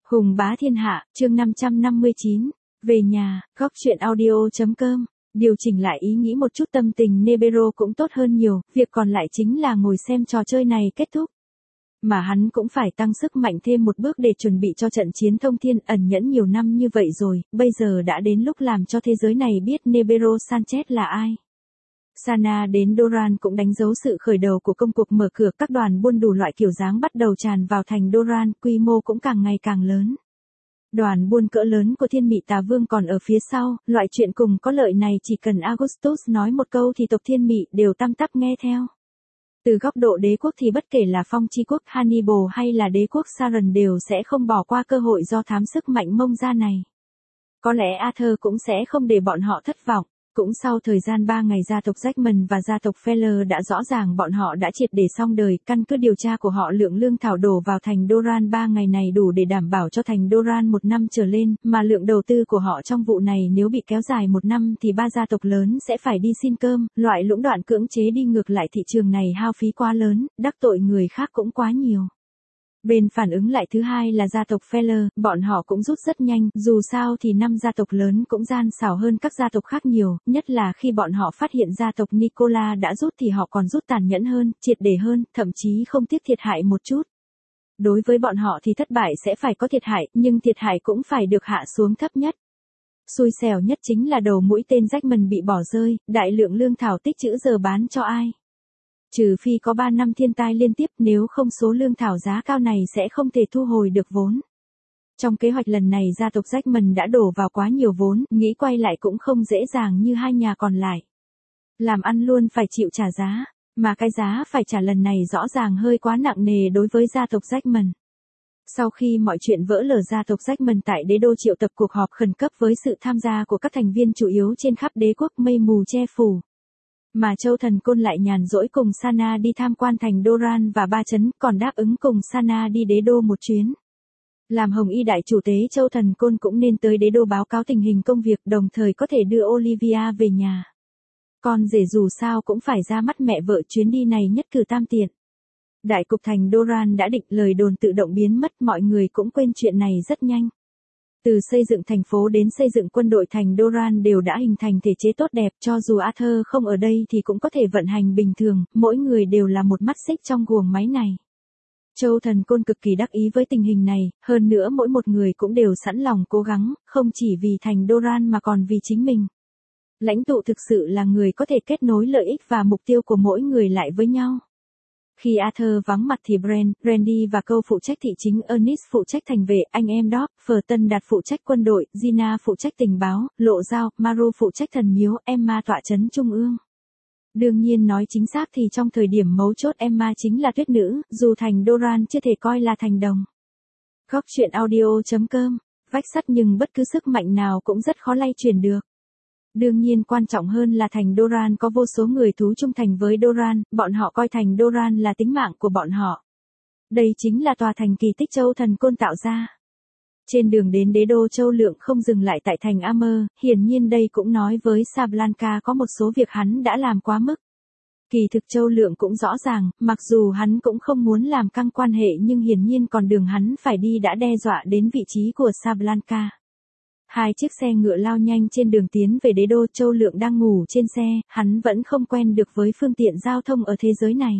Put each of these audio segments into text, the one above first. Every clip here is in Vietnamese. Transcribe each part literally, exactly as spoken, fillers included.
Hùng bá thiên hạ, chương năm trăm năm mươi chín. Về nhà, góc truyện audio.com. Điều chỉnh lại ý nghĩ một chút, tâm tình Nebero cũng tốt hơn nhiều, việc còn lại chính là ngồi xem trò chơi này kết thúc. Mà hắn cũng phải tăng sức mạnh thêm một bước để chuẩn bị cho trận chiến thông thiên. Ẩn nhẫn nhiều năm như vậy rồi, bây giờ đã đến lúc làm cho thế giới này biết Nebero Sanchez là ai. Sana đến Doran cũng đánh dấu sự khởi đầu của công cuộc mở cửa, các đoàn buôn đủ loại kiểu dáng bắt đầu tràn vào thành Doran, quy mô cũng càng ngày càng lớn. Đoàn buôn cỡ lớn của Thiên Mị Tà Vương còn ở phía sau, loại chuyện cùng có lợi này chỉ cần Augustus nói một câu thì tộc Thiên Mị đều tăm tắp nghe theo. Từ góc độ đế quốc thì bất kể là Phong Chi quốc Hannibal hay là đế quốc Saran đều sẽ không bỏ qua cơ hội do thám sức mạnh Mông Gia này. Có lẽ Arthur cũng sẽ không để bọn họ thất vọng. Cũng sau thời gian ba ngày, gia tộc Jackman và gia tộc Feller đã rõ ràng bọn họ đã triệt để xong đời. Căn cứ điều tra của họ, lượng lương thảo đổ vào thành Doran ba ngày này đủ để đảm bảo cho thành Doran một năm trở lên, mà lượng đầu tư của họ trong vụ này nếu bị kéo dài một năm thì ba gia tộc lớn sẽ phải đi xin cơm. Loại lũng đoạn cưỡng chế đi ngược lại thị trường này hao phí quá lớn, đắc tội người khác cũng quá nhiều. Bên phản ứng lại thứ hai là gia tộc Feller, bọn họ cũng rút rất nhanh, dù sao thì năm gia tộc lớn cũng gian xảo hơn các gia tộc khác nhiều, nhất là khi bọn họ phát hiện gia tộc Nicola đã rút thì họ còn rút tàn nhẫn hơn, triệt để hơn, thậm chí không tiếc thiệt hại một chút. Đối với bọn họ thì thất bại sẽ phải có thiệt hại, nhưng thiệt hại cũng phải được hạ xuống thấp nhất. Xui xẻo nhất chính là đầu mũi tên Jackman bị bỏ rơi, đại lượng lương thảo tích trữ giờ bán cho ai? Trừ phi có ba năm thiên tai liên tiếp, nếu không số lương thảo giá cao này sẽ không thể thu hồi được vốn. Trong kế hoạch lần này gia tộc Jackman đã đổ vào quá nhiều vốn, nghĩ quay lại cũng không dễ dàng như hai nhà còn lại. Làm ăn luôn phải chịu trả giá, mà cái giá phải trả lần này rõ ràng hơi quá nặng nề đối với gia tộc Jackman. Sau khi mọi chuyện vỡ lở, gia tộc Jackman tại đế đô triệu tập cuộc họp khẩn cấp với sự tham gia của các thành viên chủ yếu trên khắp đế quốc, mây mù che phủ. Mà Châu Thần Côn lại nhàn rỗi cùng Sana đi tham quan thành Doran và Ba Chấn, còn đáp ứng cùng Sana đi đế đô một chuyến. Làm Hồng Y đại chủ tế, Châu Thần Côn cũng nên tới đế đô báo cáo tình hình công việc, đồng thời có thể đưa Olivia về nhà. Con rể dù sao cũng phải ra mắt mẹ vợ, chuyến đi này nhất cử tam tiện. Đại cục thành Doran đã định, lời đồn tự động biến mất, mọi người cũng quên chuyện này rất nhanh. Từ xây dựng thành phố đến xây dựng quân đội, thành Doran đều đã hình thành thể chế tốt đẹp, cho dù Arthur không ở đây thì cũng có thể vận hành bình thường, mỗi người đều là một mắt xích trong guồng máy này. Châu Thần Côn cực kỳ đắc ý với tình hình này, hơn nữa mỗi một người cũng đều sẵn lòng cố gắng, không chỉ vì thành Doran mà còn vì chính mình. Lãnh tụ thực sự là người có thể kết nối lợi ích và mục tiêu của mỗi người lại với nhau. Khi Arthur vắng mặt thì Brand, Randy và Câu phụ trách thị chính, Ernest phụ trách thành vệ, anh em Doc, Phở Tân Đạt phụ trách quân đội, Gina phụ trách tình báo, Lộ Giao, Maru phụ trách thần miếu, Emma tọa trấn trung ương. Đương nhiên nói chính xác thì trong thời điểm mấu chốt Emma chính là tuyết nữ, dù thành Doran chưa thể coi là thành đồng. Góc truyện audio.com, vách sắt nhưng bất cứ sức mạnh nào cũng rất khó lay chuyển được. Đương nhiên quan trọng hơn là thành Doran có vô số người thú trung thành với Doran, bọn họ coi thành Doran là tính mạng của bọn họ. Đây chính là tòa thành kỳ tích Châu Thần Côn tạo ra. Trên đường đến đế đô, Châu Lượng không dừng lại tại thành Amer, hiển nhiên đây cũng nói với Sablanca có một số việc hắn đã làm quá mức. Kỳ thực Châu Lượng cũng rõ ràng, mặc dù hắn cũng không muốn làm căng quan hệ nhưng hiển nhiên con đường hắn phải đi đã đe dọa đến vị trí của Sablanca. Hai chiếc xe ngựa lao nhanh trên đường tiến về đế đô, Châu Lượng đang ngủ trên xe, hắn vẫn không quen được với phương tiện giao thông ở thế giới này.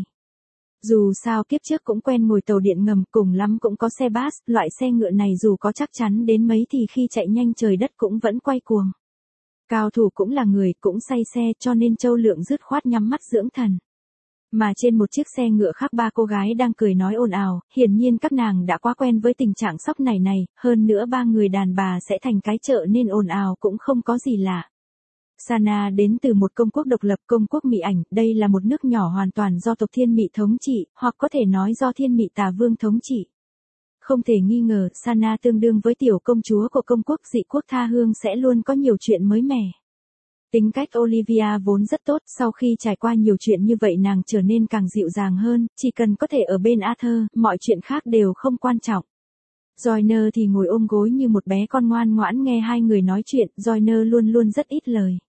Dù sao kiếp trước cũng quen ngồi tàu điện ngầm, cùng lắm cũng có xe bus, loại xe ngựa này dù có chắc chắn đến mấy thì khi chạy nhanh trời đất cũng vẫn quay cuồng. Cao thủ cũng là người, cũng say xe, cho nên Châu Lượng dứt khoát nhắm mắt dưỡng thần. Mà trên một chiếc xe ngựa khác, ba cô gái đang cười nói ồn ào, hiển nhiên các nàng đã quá quen với tình trạng sóc này này, hơn nữa ba người đàn bà sẽ thành cái chợ nên ồn ào cũng không có gì lạ. Sana đến từ một công quốc độc lập, công quốc Mị Ảnh, đây là một nước nhỏ hoàn toàn do tộc Thiên Mị thống trị, hoặc có thể nói do Thiên Mị Tà Vương thống trị. Không thể nghi ngờ, Sana tương đương với tiểu công chúa của công quốc dị quốc tha hương, sẽ luôn có nhiều chuyện mới mẻ. Tính cách Olivia vốn rất tốt, sau khi trải qua nhiều chuyện như vậy nàng trở nên càng dịu dàng hơn, chỉ cần có thể ở bên Arthur, mọi chuyện khác đều không quan trọng. Joyner thì ngồi ôm gối như một bé con ngoan ngoãn nghe hai người nói chuyện, Joyner luôn luôn rất ít lời.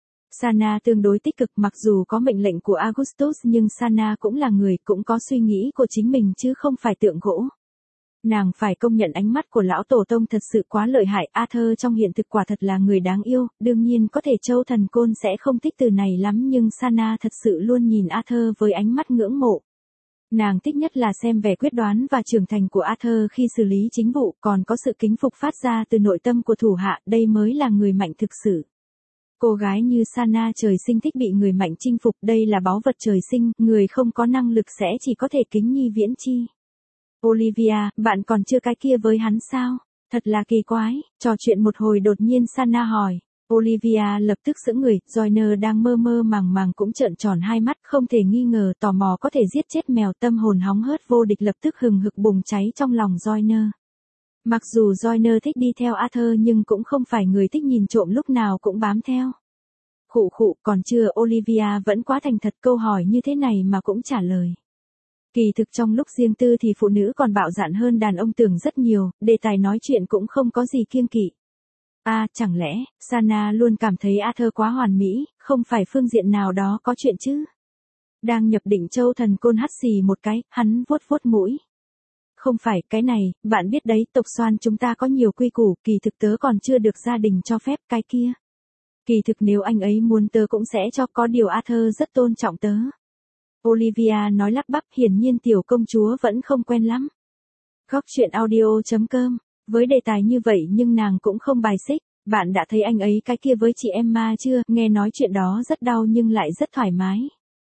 Sana tương đối tích cực, mặc dù có mệnh lệnh của Augustus nhưng Sana cũng là người, cũng có suy nghĩ của chính mình chứ không phải tượng gỗ. Nàng phải công nhận ánh mắt của lão tổ tông thật sự quá lợi hại, Arthur trong hiện thực quả thật là người đáng yêu, đương nhiên có thể Châu Thần Côn sẽ không thích từ này lắm nhưng Sana thật sự luôn nhìn Arthur với ánh mắt ngưỡng mộ. Nàng thích nhất là xem vẻ quyết đoán và trưởng thành của Arthur khi xử lý chính vụ, còn có sự kính phục phát ra từ nội tâm của thủ hạ, đây mới là người mạnh thực sự. Cô gái như Sana trời sinh thích bị người mạnh chinh phục, đây là báu vật trời sinh, người không có năng lực sẽ chỉ có thể kính nhi viễn chi. Olivia, bạn còn chưa cái kia với hắn sao? Thật là kỳ quái, trò chuyện một hồi đột nhiên Sana hỏi. Olivia lập tức sững người, Joyner đang mơ mơ màng màng cũng trợn tròn hai mắt, không thể nghi ngờ tò mò có thể giết chết mèo, tâm hồn hóng hớt vô địch lập tức hừng hực bùng cháy trong lòng Joyner. Mặc dù Joyner thích đi theo Arthur nhưng cũng không phải người thích nhìn trộm lúc nào cũng bám theo. Khụ khụ, còn chưa, Olivia vẫn quá thành thật, câu hỏi như thế này mà cũng trả lời. Kỳ thực trong lúc riêng tư thì phụ nữ còn bạo dạn hơn đàn ông tưởng rất nhiều, đề tài nói chuyện cũng không có gì kiêng kỵ. À, chẳng lẽ, Sana luôn cảm thấy Arthur quá hoàn mỹ, không phải phương diện nào đó có chuyện chứ? Đang nhập định Châu Thần Côn hắt xì một cái, hắn vuốt vuốt mũi. Không phải, cái này, bạn biết đấy, tộc Xoan chúng ta có nhiều quy củ, kỳ thực tớ còn chưa được gia đình cho phép cái kia. Kỳ thực nếu anh ấy muốn tớ cũng sẽ cho, có điều Arthur rất tôn trọng tớ. Olivia nói lắp bắp, hiển nhiên tiểu công chúa vẫn không quen lắm. Góc chuyện audio chấm com, với đề tài như vậy nhưng nàng cũng không bài xích, bạn đã thấy anh ấy cái kia với chị Emma chưa, nghe nói chuyện đó rất đau nhưng lại rất thoải mái.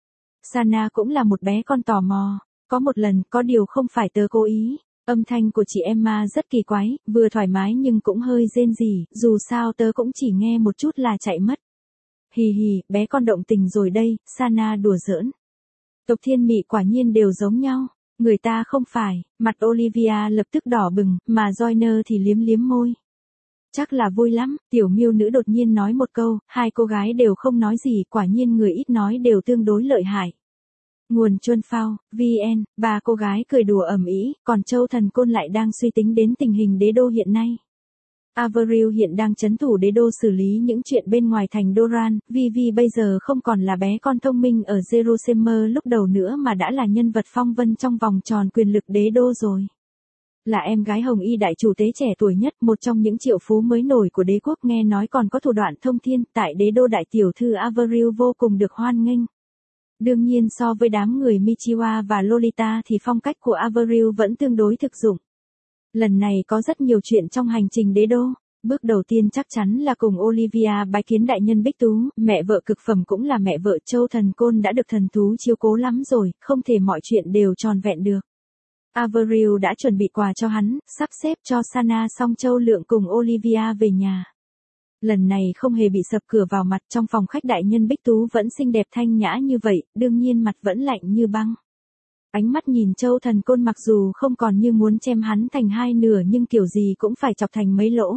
Sana cũng là một bé con tò mò, có một lần, có điều không phải tớ cố ý, âm thanh của chị Emma rất kỳ quái, vừa thoải mái nhưng cũng hơi rên rỉ, dù sao tớ cũng chỉ nghe một chút là chạy mất. Hì hì, bé con động tình rồi đây, Sana đùa giỡn. Tộc thiên mị quả nhiên đều giống nhau, người ta không phải, mặt Olivia lập tức đỏ bừng, mà Joyner thì liếm liếm môi. Chắc là vui lắm, tiểu miêu nữ đột nhiên nói một câu, hai cô gái đều không nói gì, quả nhiên người ít nói đều tương đối lợi hại. Nguồn Chuân Phao, vê en, ba cô gái cười đùa ầm ĩ, còn Châu Thần Côn lại đang suy tính đến tình hình đế đô hiện nay. Avril hiện đang trấn thủ đế đô xử lý những chuyện bên ngoài thành Doran, Vivi bây giờ không còn là bé con thông minh ở Jerusalem lúc đầu nữa mà đã là nhân vật phong vân trong vòng tròn quyền lực đế đô rồi. Là em gái Hồng Y đại chủ tế trẻ tuổi nhất, một trong những triệu phú mới nổi của đế quốc, nghe nói còn có thủ đoạn thông thiên, tại đế đô đại tiểu thư Avril vô cùng được hoan nghênh. Đương nhiên so với đám người Michiwa và Lolita thì phong cách của Avril vẫn tương đối thực dụng. Lần này có rất nhiều chuyện trong hành trình đế đô. Bước đầu tiên chắc chắn là cùng Olivia bái kiến đại nhân Bích Tú, mẹ vợ cực phẩm cũng là mẹ vợ Châu Thần Côn đã được thần thú chiếu cố lắm rồi, không thể mọi chuyện đều tròn vẹn được. Avril đã chuẩn bị quà cho hắn, sắp xếp cho Sana xong Châu Lượng cùng Olivia về nhà. Lần này không hề bị sập cửa vào mặt, trong phòng khách đại nhân Bích Tú vẫn xinh đẹp thanh nhã như vậy, đương nhiên mặt vẫn lạnh như băng. Ánh mắt nhìn Châu Thần Côn mặc dù không còn như muốn chém hắn thành hai nửa nhưng kiểu gì cũng phải chọc thành mấy lỗ.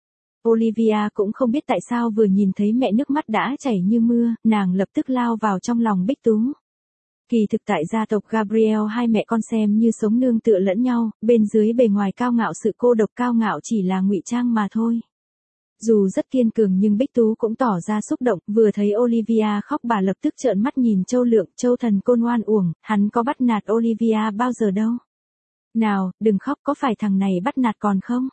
Olivia cũng không biết tại sao vừa nhìn thấy mẹ nước mắt đã chảy như mưa, nàng lập tức lao vào trong lòng Bích Tú. Kỳ thực tại gia tộc Gabriel hai mẹ con xem như sống nương tựa lẫn nhau, bên dưới bề ngoài cao ngạo sự cô độc cao ngạo chỉ là ngụy trang mà thôi. Dù rất kiên cường nhưng Bích Tú cũng tỏ ra xúc động, vừa thấy Olivia khóc bà lập tức trợn mắt nhìn Châu Lượng, Châu Thần Côn oan uổng, hắn có bắt nạt Olivia bao giờ đâu. Nào, đừng khóc, có phải thằng này bắt nạt còn không?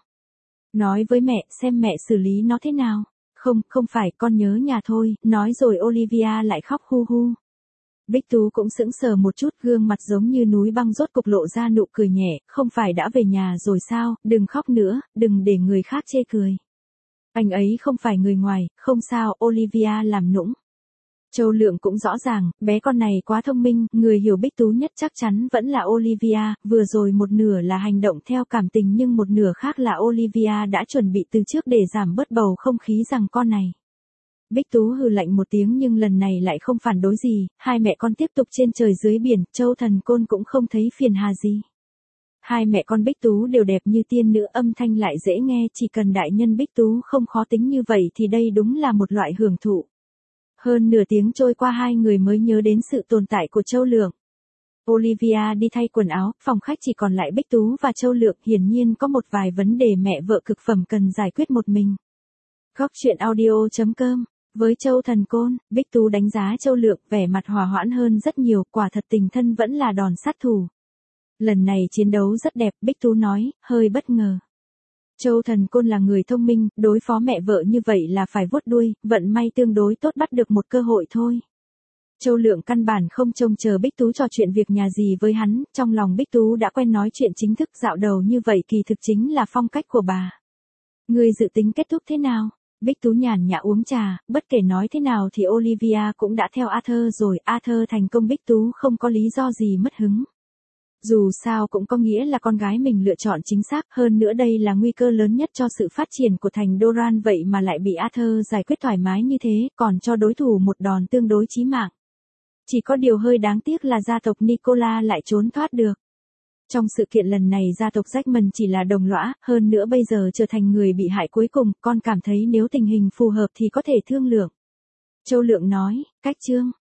Nói với mẹ, xem mẹ xử lý nó thế nào. Không, không phải, con nhớ nhà thôi, nói rồi Olivia lại khóc hu hu. Bích Tú cũng sững sờ một chút, gương mặt giống như núi băng rốt cục lộ ra nụ cười nhẹ, không phải đã về nhà rồi sao, đừng khóc nữa, đừng để người khác chê cười. Anh ấy không phải người ngoài, không sao, Olivia làm nũng. Châu Lượng cũng rõ ràng, bé con này quá thông minh, người hiểu Bích Tú nhất chắc chắn vẫn là Olivia, vừa rồi một nửa là hành động theo cảm tình nhưng một nửa khác là Olivia đã chuẩn bị từ trước để giảm bớt bầu không khí rằng con này. Bích Tú hừ lạnh một tiếng nhưng lần này lại không phản đối gì, hai mẹ con tiếp tục trên trời dưới biển, Châu Thần Côn cũng không thấy phiền hà gì. Hai mẹ con Bích Tú đều đẹp như tiên nữ, âm thanh lại dễ nghe, chỉ cần đại nhân Bích Tú không khó tính như vậy thì đây đúng là một loại hưởng thụ. Hơn nửa tiếng trôi qua hai người mới nhớ đến sự tồn tại của Châu Lượng. Olivia đi thay quần áo, phòng khách chỉ còn lại Bích Tú và Châu Lượng, hiển nhiên có một vài vấn đề mẹ vợ cực phẩm cần giải quyết một mình. Góc chuyện audio chấm com. Với Châu Thần Côn, Bích Tú đánh giá Châu Lượng vẻ mặt hòa hoãn hơn rất nhiều, quả thật tình thân vẫn là đòn sát thủ. Lần này chiến đấu rất đẹp, Bích Tú nói, hơi bất ngờ. Châu Thần Côn là người thông minh, đối phó mẹ vợ như vậy là phải vuốt đuôi, vận may tương đối tốt bắt được một cơ hội thôi. Châu Lượng căn bản không trông chờ Bích Tú trò chuyện việc nhà gì với hắn, trong lòng Bích Tú đã quen nói chuyện chính thức dạo đầu như vậy kỳ thực chính là phong cách của bà. Người dự tính kết thúc thế nào? Bích Tú nhàn nhã uống trà, bất kể nói thế nào thì Olivia cũng đã theo Arthur rồi, Arthur thành công Bích Tú không có lý do gì mất hứng. Dù sao cũng có nghĩa là con gái mình lựa chọn chính xác, hơn nữa đây là nguy cơ lớn nhất cho sự phát triển của thành Doran vậy mà lại bị Arthur giải quyết thoải mái như thế, còn cho đối thủ một đòn tương đối chí mạng. Chỉ có điều hơi đáng tiếc là gia tộc Nicola lại trốn thoát được. Trong sự kiện lần này gia tộc Jackman chỉ là đồng lõa, hơn nữa bây giờ trở thành người bị hại cuối cùng, con cảm thấy nếu tình hình phù hợp thì có thể thương lượng. Châu Lượng nói, cách chương.